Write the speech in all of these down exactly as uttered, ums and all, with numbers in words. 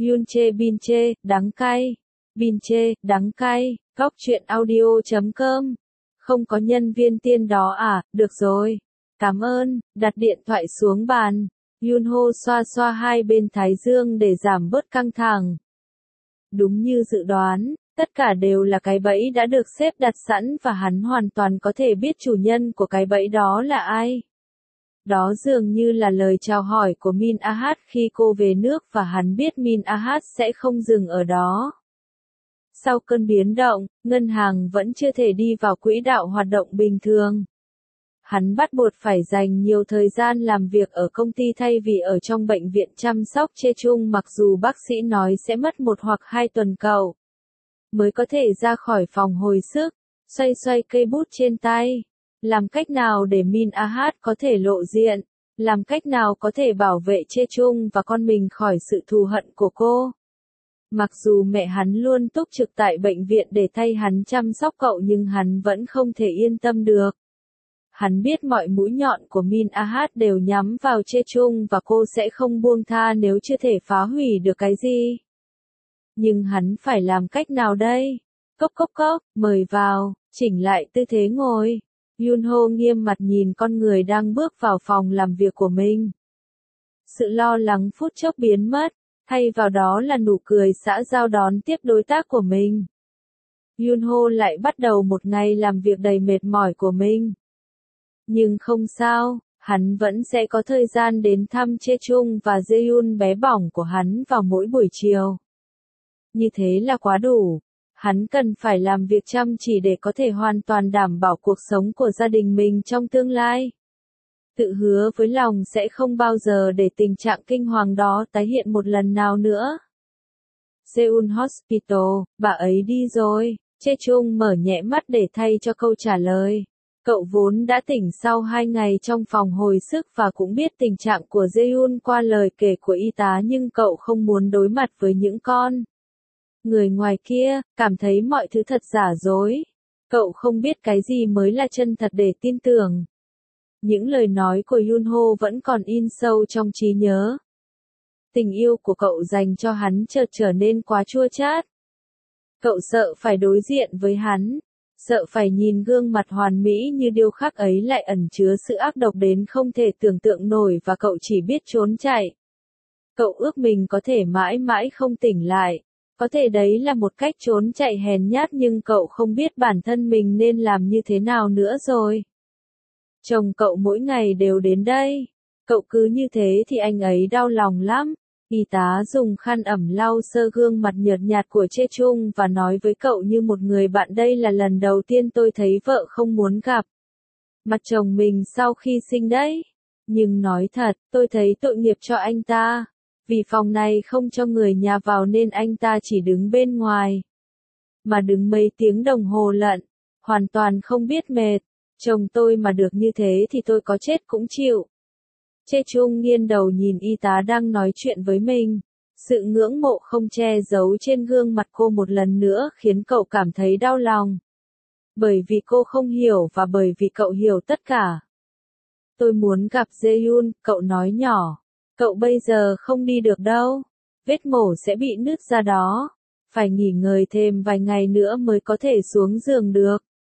Yoon chê bin chê, đắng cay. Bin chê, đắng cay. Góc truyện audio chấm com. Không có nhân viên tiên đó à, được rồi. Cảm ơn, đặt điện thoại xuống bàn. Yoon Ho xoa xoa hai bên thái dương để giảm bớt căng thẳng. Đúng như dự đoán, tất cả đều là cái bẫy đã được xếp đặt sẵn và hắn hoàn toàn có thể biết chủ nhân của cái bẫy đó là ai. Đó dường như là lời chào hỏi của Min Ah khi cô về nước và hắn biết Min Ah sẽ không dừng ở đó. Sau cơn biến động, ngân hàng vẫn chưa thể đi vào quỹ đạo hoạt động bình thường. Hắn bắt buộc phải dành nhiều thời gian làm việc ở công ty thay vì ở trong bệnh viện chăm sóc Jechung, mặc dù bác sĩ nói sẽ mất một hoặc hai tuần cậu mới có thể ra khỏi phòng hồi sức. Xoay xoay cây bút trên tay. Làm cách nào để Min Ah có thể lộ diện? Làm cách nào có thể bảo vệ Jechung và con mình khỏi sự thù hận của cô? Mặc dù mẹ hắn luôn túc trực tại bệnh viện để thay hắn chăm sóc cậu nhưng hắn vẫn không thể yên tâm được. Hắn biết mọi mũi nhọn của Min Ah đều nhắm vào Jechung và cô sẽ không buông tha nếu chưa thể phá hủy được cái gì. Nhưng hắn phải làm cách nào đây? Cốc cốc cốc, mời vào, chỉnh lại tư thế ngồi. Yoon Ho nghiêm mặt nhìn con người đang bước vào phòng làm việc của mình. Sự lo lắng phút chốc biến mất, thay vào đó là nụ cười xã giao đón tiếp đối tác của mình. Yoon Ho lại bắt đầu một ngày làm việc đầy mệt mỏi của mình. Nhưng không sao, hắn vẫn sẽ có thời gian đến thăm Jechung và Jaehyun bé bỏng của hắn vào mỗi buổi chiều. Như thế là quá đủ. Hắn cần phải làm việc chăm chỉ để có thể hoàn toàn đảm bảo cuộc sống của gia đình mình trong tương lai. Tự hứa với lòng sẽ không bao giờ để tình trạng kinh hoàng đó tái hiện một lần nào nữa. Seoul Hospital, bà ấy đi rồi. Jechung mở nhẹ mắt để thay cho câu trả lời. Cậu vốn đã tỉnh sau hai ngày trong phòng hồi sức và cũng biết tình trạng của Jaehyun qua lời kể của y tá, nhưng cậu không muốn đối mặt với những con người ngoài kia, cảm thấy mọi thứ thật giả dối. Cậu không biết cái gì mới là chân thật để tin tưởng. Những lời nói của Yoon Ho vẫn còn in sâu trong trí nhớ. Tình yêu của cậu dành cho hắn chợt trở nên quá chua chát. Cậu sợ phải đối diện với hắn, sợ phải nhìn gương mặt hoàn mỹ như điêu khắc ấy lại ẩn chứa sự ác độc đến không thể tưởng tượng nổi và cậu chỉ biết trốn chạy. Cậu ước mình có thể mãi mãi không tỉnh lại. Có thể đấy là một cách trốn chạy hèn nhát nhưng cậu không biết bản thân mình nên làm như thế nào nữa rồi. Chồng cậu mỗi ngày đều đến đây. Cậu cứ như thế thì anh ấy đau lòng lắm. Y tá dùng khăn ẩm lau sơ gương mặt nhợt nhạt của Jechung và nói với cậu như một người bạn, đây là lần đầu tiên tôi thấy vợ không muốn gặp mặt chồng mình sau khi sinh đấy. Nhưng nói thật, tôi thấy tội nghiệp cho anh ta. Vì phòng này không cho người nhà vào nên anh ta chỉ đứng bên ngoài. Mà đứng mấy tiếng đồng hồ lận, hoàn toàn không biết mệt. Chồng tôi mà được như thế thì tôi có chết cũng chịu. Jechung nghiêng đầu nhìn y tá đang nói chuyện với mình. Sự ngưỡng mộ không che giấu trên gương mặt cô một lần nữa khiến cậu cảm thấy đau lòng. Bởi vì cô không hiểu và bởi vì cậu hiểu tất cả. Tôi muốn gặp Jaehyun, cậu nói nhỏ. Cậu bây giờ không đi được đâu. Vết mổ sẽ bị nứt ra đó. Phải nghỉ ngơi thêm vài ngày nữa mới có thể xuống giường được.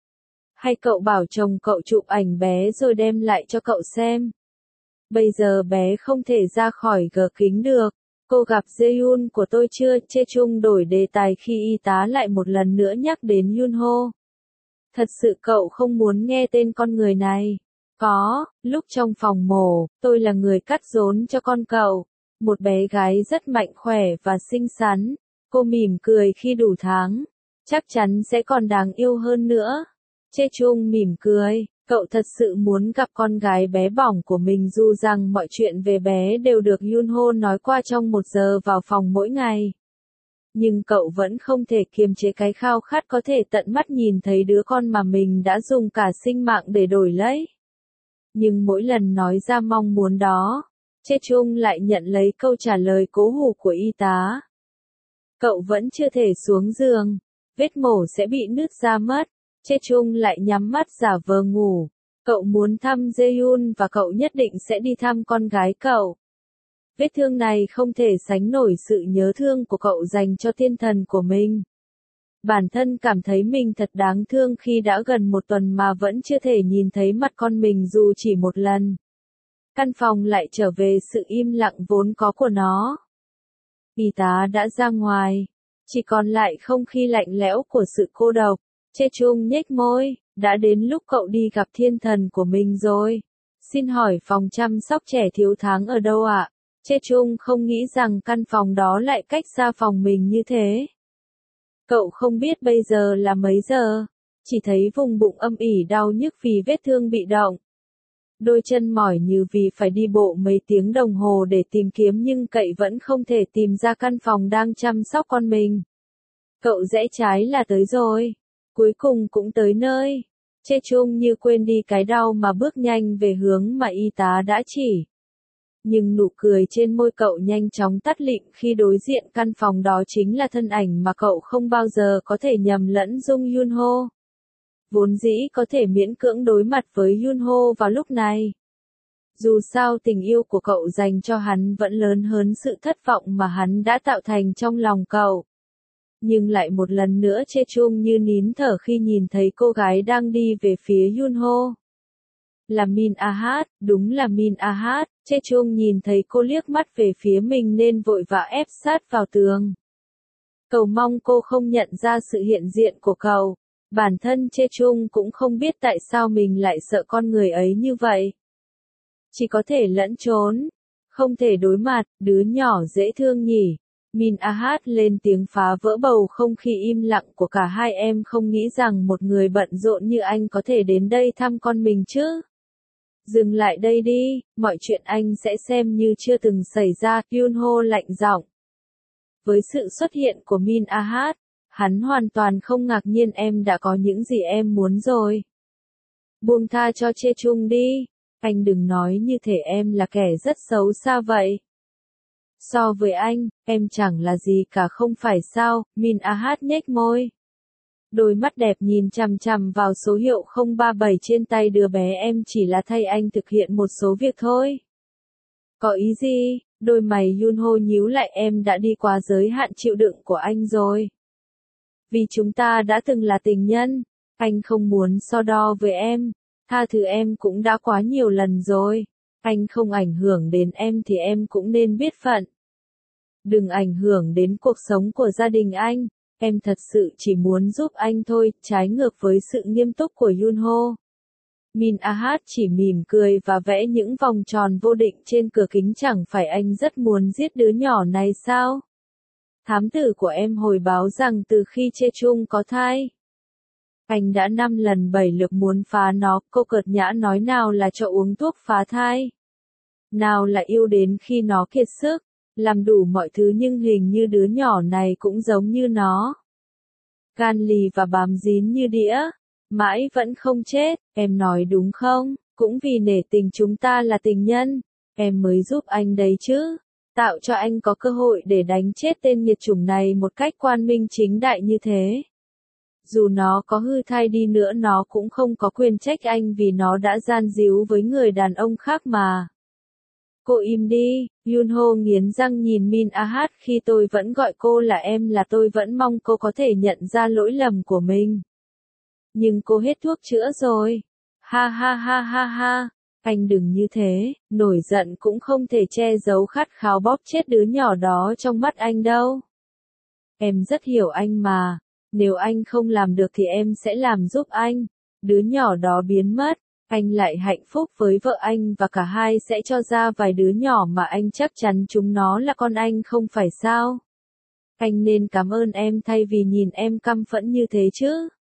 Hay cậu bảo chồng cậu chụp ảnh bé rồi đem lại cho cậu xem. Bây giờ bé không thể ra khỏi gờ kính được. Cô gặp Jaehyun của tôi chưa? Jechung đổi đề tài khi y tá lại một lần nữa nhắc đến Yoon Ho. Thật sự cậu không muốn nghe tên con người này. Có, lúc trong phòng mổ, tôi là người cắt rốn cho con cậu. Một bé gái rất mạnh khỏe và xinh xắn. Cô mỉm cười khi đủ tháng. Chắc chắn sẽ còn đáng yêu hơn nữa. Jechung mỉm cười. Cậu thật sự muốn gặp con gái bé bỏng của mình dù rằng mọi chuyện về bé đều được Yoon Ho nói qua trong một giờ vào phòng mỗi ngày. Nhưng cậu vẫn không thể kiềm chế cái khao khát có thể tận mắt nhìn thấy đứa con mà mình đã dùng cả sinh mạng để đổi lấy. Nhưng mỗi lần nói ra mong muốn đó, Jechung lại nhận lấy câu trả lời cố hủ của y tá. Cậu vẫn chưa thể xuống giường, vết mổ sẽ bị nứt ra mất. Jechung lại nhắm mắt giả vờ ngủ. Cậu muốn thăm Jaehyun và cậu nhất định sẽ đi thăm con gái cậu. Vết thương này không thể sánh nổi sự nhớ thương của cậu dành cho thiên thần của mình. Bản thân cảm thấy mình thật đáng thương khi đã gần một tuần mà vẫn chưa thể nhìn thấy mặt con mình dù chỉ một lần. Căn phòng lại trở về sự im lặng vốn có của nó. Y tá đã ra ngoài, chỉ còn lại không khí lạnh lẽo của sự cô độc. Chê Chung nhếch môi, đã đến lúc cậu đi gặp thiên thần của mình rồi. Xin hỏi phòng chăm sóc trẻ thiếu tháng ở đâu ạ? À? Chê Chung không nghĩ rằng căn phòng đó lại cách xa phòng mình như thế. Cậu không biết bây giờ là mấy giờ, chỉ thấy vùng bụng âm ỉ đau nhức vì vết thương bị động. Đôi chân mỏi như vì phải đi bộ mấy tiếng đồng hồ để tìm kiếm nhưng cậy vẫn không thể tìm ra căn phòng đang chăm sóc con mình. Cậu rẽ trái là tới rồi. Cuối cùng cũng tới nơi. Chê Chung như quên đi cái đau mà bước nhanh về hướng mà y tá đã chỉ. Nhưng nụ cười trên môi cậu nhanh chóng tắt lịm khi đối diện căn phòng đó chính là thân ảnh mà cậu không bao giờ có thể nhầm lẫn Jung Yunho. Vốn dĩ có thể miễn cưỡng đối mặt với Yunho vào lúc này. Dù sao tình yêu của cậu dành cho hắn vẫn lớn hơn sự thất vọng mà hắn đã tạo thành trong lòng cậu. Nhưng lại một lần nữa Chê Chung như nín thở khi nhìn thấy cô gái đang đi về phía Yunho. Là Min Ah, đúng là Min Ah. Chê Chung nhìn thấy cô liếc mắt về phía mình nên vội vã ép sát vào tường. Cầu mong cô không nhận ra sự hiện diện của cậu. Bản thân Chê Chung cũng không biết tại sao mình lại sợ con người ấy như vậy. Chỉ có thể lẫn trốn, không thể đối mặt, đứa nhỏ dễ thương nhỉ. Min Ah lên tiếng phá vỡ bầu không khí im lặng của cả hai em, không nghĩ rằng một người bận rộn như anh có thể đến đây thăm con mình chứ. Dừng lại đây đi, mọi chuyện anh sẽ xem như chưa từng xảy ra, Yunho lạnh giọng. Với sự xuất hiện của Min Ah, hắn hoàn toàn không ngạc nhiên, em đã có những gì em muốn rồi. Buông tha cho Chê Chung đi, anh đừng nói như thể em là kẻ rất xấu xa vậy. So với anh, em chẳng là gì cả không phải sao, Min Ah nhếch môi. Đôi mắt đẹp nhìn chằm chằm vào số hiệu không ba bảy trên tay đứa bé, em chỉ là thay anh thực hiện một số việc thôi. Có ý gì? Đôi mày Yunho nhíu lại, em đã đi quá giới hạn chịu đựng của anh rồi. Vì chúng ta đã từng là tình nhân, anh không muốn so đo với em, tha thứ em cũng đã quá nhiều lần rồi. Anh không ảnh hưởng đến em thì em cũng nên biết phận. Đừng ảnh hưởng đến cuộc sống của gia đình anh, em thật sự chỉ muốn giúp anh thôi, trái ngược với sự nghiêm túc của Yunho. Min Ah chỉ mỉm cười và vẽ những vòng tròn vô định trên cửa kính, chẳng phải anh rất muốn giết đứa nhỏ này sao? Thám tử của em hồi báo rằng từ khi Chê Chung có thai, anh đã năm lần bảy lượt muốn phá nó, cô cợt nhã nói, nào là cho uống thuốc phá thai, nào là yêu đến khi nó kiệt sức, làm đủ mọi thứ, nhưng hình như đứa nhỏ này cũng giống như nó. Gan lì và bám dín như đĩa, mãi vẫn không chết, em nói đúng không? Cũng vì nể tình chúng ta là tình nhân, em mới giúp anh đấy chứ. Tạo cho anh có cơ hội để đánh chết tên nghiệt chủng này một cách quang minh chính đại như thế. Dù nó có hư thai đi nữa nó cũng không có quyền trách anh vì nó đã gian díu với người đàn ông khác mà. Cô im đi, Yunho nghiến răng nhìn Min Ah, khi tôi vẫn gọi cô là em là tôi vẫn mong cô có thể nhận ra lỗi lầm của mình. Nhưng cô hết thuốc chữa rồi. Ha ha ha ha ha. Anh đừng như thế, nổi giận cũng không thể che giấu khát khao bóp chết đứa nhỏ đó trong mắt anh đâu. Em rất hiểu anh mà, nếu anh không làm được thì em sẽ làm giúp anh. Đứa nhỏ đó biến mất, anh lại hạnh phúc với vợ anh và cả hai sẽ cho ra vài đứa nhỏ mà anh chắc chắn chúng nó là con anh, không phải sao? Anh nên cảm ơn em thay vì nhìn em căm phẫn như thế chứ.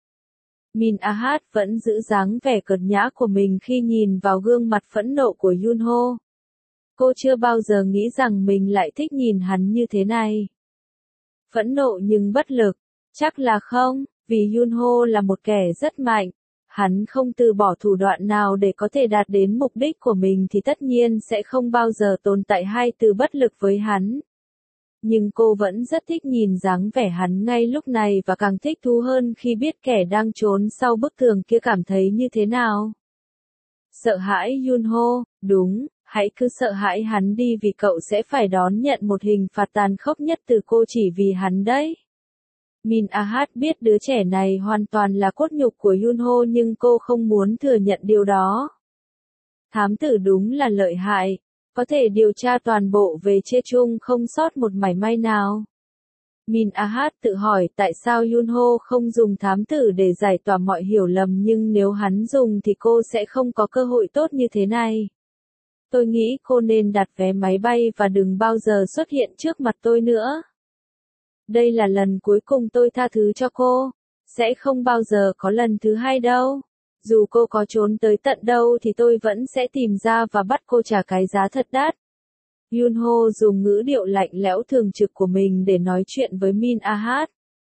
Min Ah vẫn giữ dáng vẻ cợt nhã của mình khi nhìn vào gương mặt phẫn nộ của Yunho. Cô chưa bao giờ nghĩ rằng mình lại thích nhìn hắn như thế này. Phẫn nộ nhưng bất lực, chắc là không, vì Yunho là một kẻ rất mạnh. Hắn không từ bỏ thủ đoạn nào để có thể đạt đến mục đích của mình thì tất nhiên sẽ không bao giờ tồn tại hai từ bất lực với hắn. Nhưng cô vẫn rất thích nhìn dáng vẻ hắn ngay lúc này và càng thích thú hơn khi biết kẻ đang trốn sau bức tường kia cảm thấy như thế nào. Sợ hãi Yunho, đúng, Hãy cứ sợ hãi hắn đi vì cậu sẽ phải đón nhận một hình phạt tàn khốc nhất từ cô chỉ vì hắn đấy. Min Ah biết đứa trẻ này hoàn toàn là cốt nhục của Yunho nhưng cô không muốn thừa nhận điều đó. Thám tử đúng là lợi hại, có thể điều tra toàn bộ về Chae-chung không sót một mảy may nào. Min Ah tự hỏi tại sao Yunho không dùng thám tử để giải tỏa mọi hiểu lầm nhưng nếu hắn dùng thì cô sẽ không có cơ hội tốt như thế này. Tôi nghĩ cô nên đặt vé máy bay và đừng bao giờ xuất hiện trước mặt tôi nữa. Đây là lần cuối cùng tôi tha thứ cho cô, sẽ không bao giờ có lần thứ hai đâu. Dù cô có trốn tới tận đâu thì tôi vẫn sẽ tìm ra và bắt cô trả cái giá thật đắt. Yunho dùng ngữ điệu lạnh lẽo thường trực của mình để nói chuyện với Min Ah.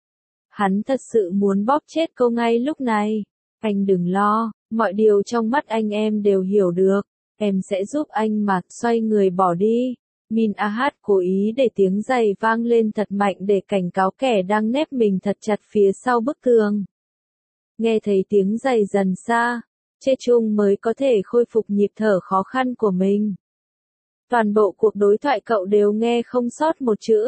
Hắn thật sự muốn bóp chết cô ngay lúc này. Anh đừng lo, mọi điều trong mắt anh em đều hiểu được. Em sẽ giúp anh mà, xoay người bỏ đi. Min Ah cố ý để tiếng giày vang lên thật mạnh để cảnh cáo kẻ đang nép mình thật chặt phía sau bức tường. Nghe thấy tiếng giày dần xa, Chae-chung mới có thể khôi phục nhịp thở khó khăn của mình. Toàn bộ cuộc đối thoại cậu đều nghe không sót một chữ.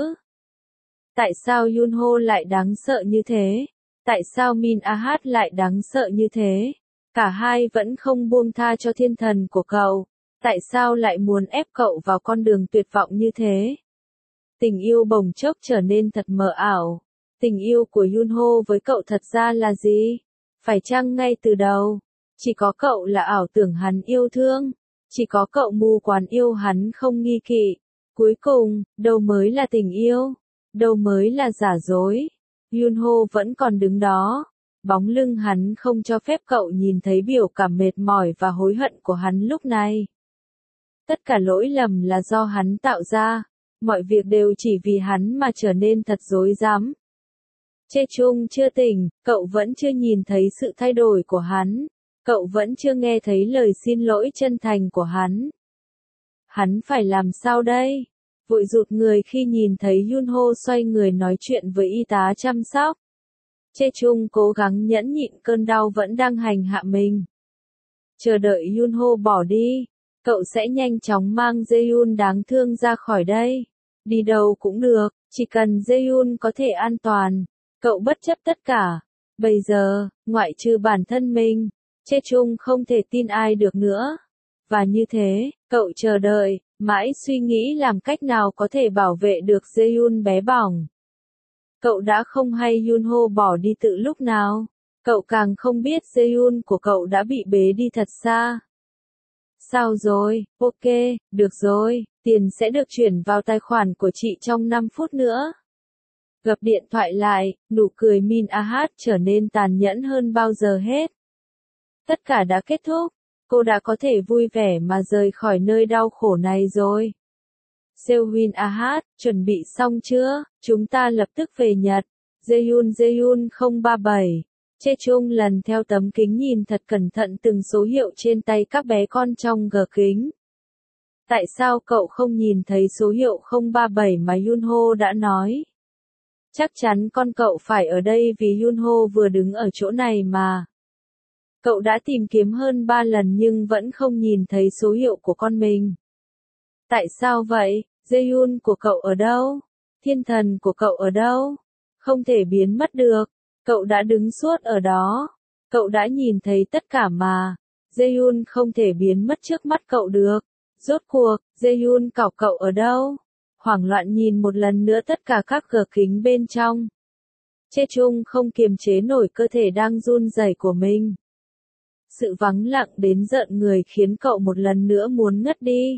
Tại sao Yunho lại đáng sợ như thế? Tại sao Min Ah lại đáng sợ như thế? Cả hai vẫn không buông tha cho thiên thần của cậu. Tại sao lại muốn ép cậu vào con đường tuyệt vọng như thế? Tình yêu bỗng chốc trở nên thật mờ ảo. Tình yêu của Yunho với cậu thật ra là gì? Phải chăng ngay từ đầu, chỉ có cậu là ảo tưởng hắn yêu thương? Chỉ có cậu mù quáng yêu hắn không nghi kỵ? Cuối cùng, đâu mới là tình yêu? Đâu mới là giả dối? Yunho vẫn còn đứng đó. Bóng lưng hắn không cho phép cậu nhìn thấy biểu cảm mệt mỏi và hối hận của hắn lúc này. Tất cả lỗi lầm là do hắn tạo ra, mọi việc đều chỉ vì hắn mà trở nên thật rối rắm. Chae-chung chưa tỉnh, cậu vẫn chưa nhìn thấy sự thay đổi của hắn, cậu vẫn chưa nghe thấy lời xin lỗi chân thành của hắn. Hắn phải làm sao đây? Vội rụt người khi nhìn thấy Yunho xoay người nói chuyện với y tá chăm sóc. Chae-chung cố gắng nhẫn nhịn cơn đau vẫn đang hành hạ mình. Chờ đợi Yunho bỏ đi. Cậu sẽ nhanh chóng mang Jaehyun đáng thương ra khỏi đây. Đi đâu cũng được, chỉ cần Jaehyun có thể an toàn. Cậu bất chấp tất cả. Bây giờ, ngoại trừ bản thân mình, Chae-chung không thể tin ai được nữa. Và như thế, cậu chờ đợi, mãi suy nghĩ làm cách nào có thể bảo vệ được Jaehyun bé bỏng. Cậu đã không hay Yunho bỏ đi từ lúc nào. Cậu càng không biết Jaehyun của cậu đã bị bế đi thật xa. Sao rồi, ok, được rồi, tiền sẽ được chuyển vào tài khoản của chị trong năm phút nữa. Gập điện thoại lại, nụ cười Min Ah trở nên tàn nhẫn hơn bao giờ hết. Tất cả đã kết thúc, cô đã có thể vui vẻ mà rời khỏi nơi đau khổ này rồi. Seo-win Ah, chuẩn bị xong chưa? Chúng ta lập tức về Nhật. Jaehyun Jaehyun không ba bảy. Chae-chung lần theo tấm kính nhìn thật cẩn thận từng số hiệu trên tay các bé con trong gờ kính. Tại sao cậu không nhìn thấy số hiệu không ba bảy mà Yunho đã nói? Chắc chắn con cậu phải ở đây vì Yunho vừa đứng ở chỗ này mà. Cậu đã tìm kiếm hơn ba lần nhưng vẫn không nhìn thấy số hiệu của con mình. Tại sao vậy? Jaehyun của cậu ở đâu? Thiên thần của cậu ở đâu? Không thể biến mất được. Cậu đã đứng suốt ở đó. Cậu đã nhìn thấy tất cả mà. Jaehyun không thể biến mất trước mắt cậu được. Rốt cuộc, Jaehyun cậu cậu ở đâu? Hoảng loạn nhìn một lần nữa tất cả các gờ kính bên trong. Chae-chung không kiềm chế nổi cơ thể đang run rẩy của mình. Sự vắng lặng đến rợn người khiến cậu một lần nữa muốn ngất đi.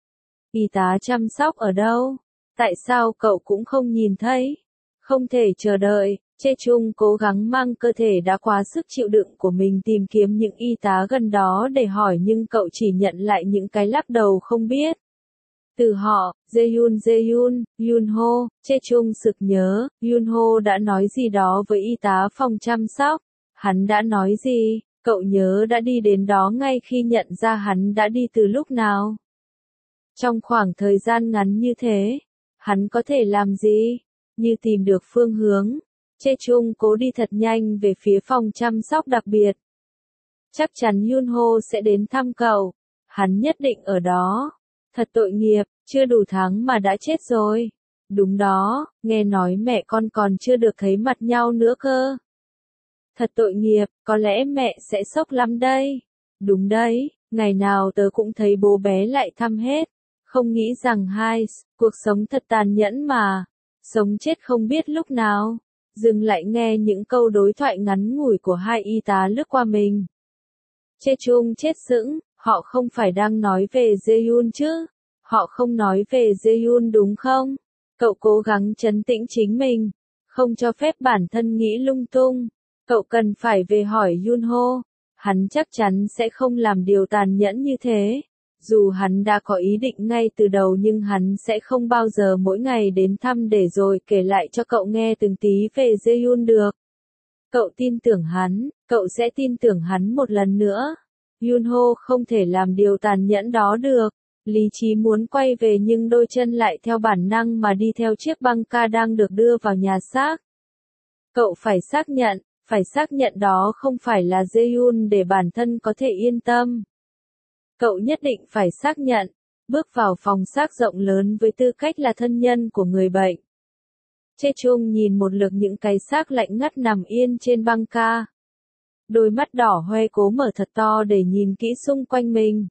Y tá chăm sóc ở đâu? Tại sao cậu cũng không nhìn thấy? Không thể chờ đợi. Chae-chung cố gắng mang cơ thể đã quá sức chịu đựng của mình tìm kiếm những y tá gần đó để hỏi nhưng cậu chỉ nhận lại những cái lắc đầu không biết. Từ họ, Jaehyun Jaehyun, Yunho, Chae-chung sực nhớ, Yunho đã nói gì đó với y tá phòng chăm sóc. Hắn đã nói gì? Cậu nhớ đã đi đến đó ngay khi nhận ra hắn đã đi từ lúc nào? Trong khoảng thời gian ngắn như thế, hắn có thể làm gì? Như tìm được phương hướng. Chae-chung cố đi thật nhanh về phía phòng chăm sóc đặc biệt. Chắc chắn Yunho sẽ đến thăm cậu. Hắn nhất định ở đó. Thật tội nghiệp, chưa đủ tháng mà đã chết rồi. Đúng đó, nghe nói mẹ con còn chưa được thấy mặt nhau nữa cơ. Thật tội nghiệp, có lẽ mẹ sẽ sốc lắm đây. Đúng đấy, ngày nào tớ cũng thấy bố bé lại thăm hết. Không nghĩ rằng hai, cuộc sống thật tàn nhẫn mà. Sống chết không biết lúc nào. Dừng lại nghe những câu đối thoại ngắn ngủi của hai y tá lướt qua mình. Chê Chung chết sững, họ không phải đang nói về Jaehyun chứ? Họ không nói về Jaehyun đúng không? Cậu cố gắng trấn tĩnh chính mình, không cho phép bản thân nghĩ lung tung. Cậu cần phải về hỏi Yunho, hắn chắc chắn sẽ không làm điều tàn nhẫn như thế. Dù hắn đã có ý định ngay từ đầu nhưng hắn sẽ không bao giờ mỗi ngày đến thăm để rồi kể lại cho cậu nghe từng tí về Jaehyun được. Cậu tin tưởng hắn, cậu sẽ tin tưởng hắn một lần nữa. Yunho không thể làm điều tàn nhẫn đó được. Lý trí muốn quay về nhưng đôi chân lại theo bản năng mà đi theo chiếc băng ca đang được đưa vào nhà xác. Cậu phải xác nhận, phải xác nhận đó không phải là Jaehyun để bản thân có thể yên tâm. Cậu nhất định phải xác nhận, bước vào phòng xác rộng lớn với tư cách là thân nhân của người bệnh. Chê Chung nhìn một lượt những cái xác lạnh ngắt nằm yên trên băng ca. Đôi mắt đỏ hoe cố mở thật to để nhìn kỹ xung quanh mình.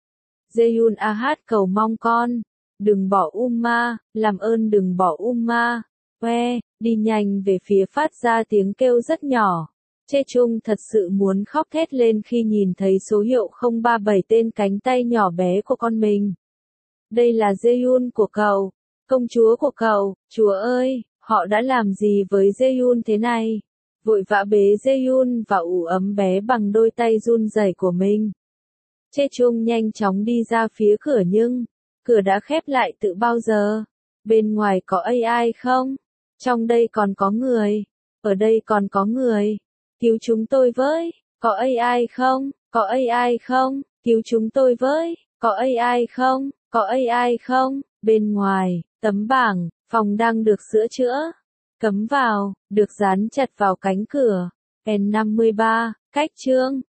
Jaehyun a hát cầu mong con, đừng bỏ Uma, làm ơn đừng bỏ Uma. Hoe, đi nhanh về phía phát ra tiếng kêu rất nhỏ. Chê Chung thật sự muốn khóc thét lên khi nhìn thấy số hiệu không ba bảy tên cánh tay nhỏ bé của con mình. Đây là Jaehyun của cậu, công chúa của cậu, chúa ơi, họ đã làm gì với Jaehyun thế này? Vội vã bế Jaehyun và ủ ấm bé bằng đôi tay run rẩy của mình. Chê Chung nhanh chóng đi ra phía cửa nhưng, cửa đã khép lại từ bao giờ? Bên ngoài có a i không? Trong đây còn có người. Ở đây còn có người. Cứu chúng tôi với. Có a i không? Có a i không? Cứu chúng tôi với. Có a i không? Có a i không? Bên ngoài, tấm bảng, phòng đang được sửa chữa. Cấm vào, được dán chặt vào cánh cửa. N năm mươi ba, cách chương.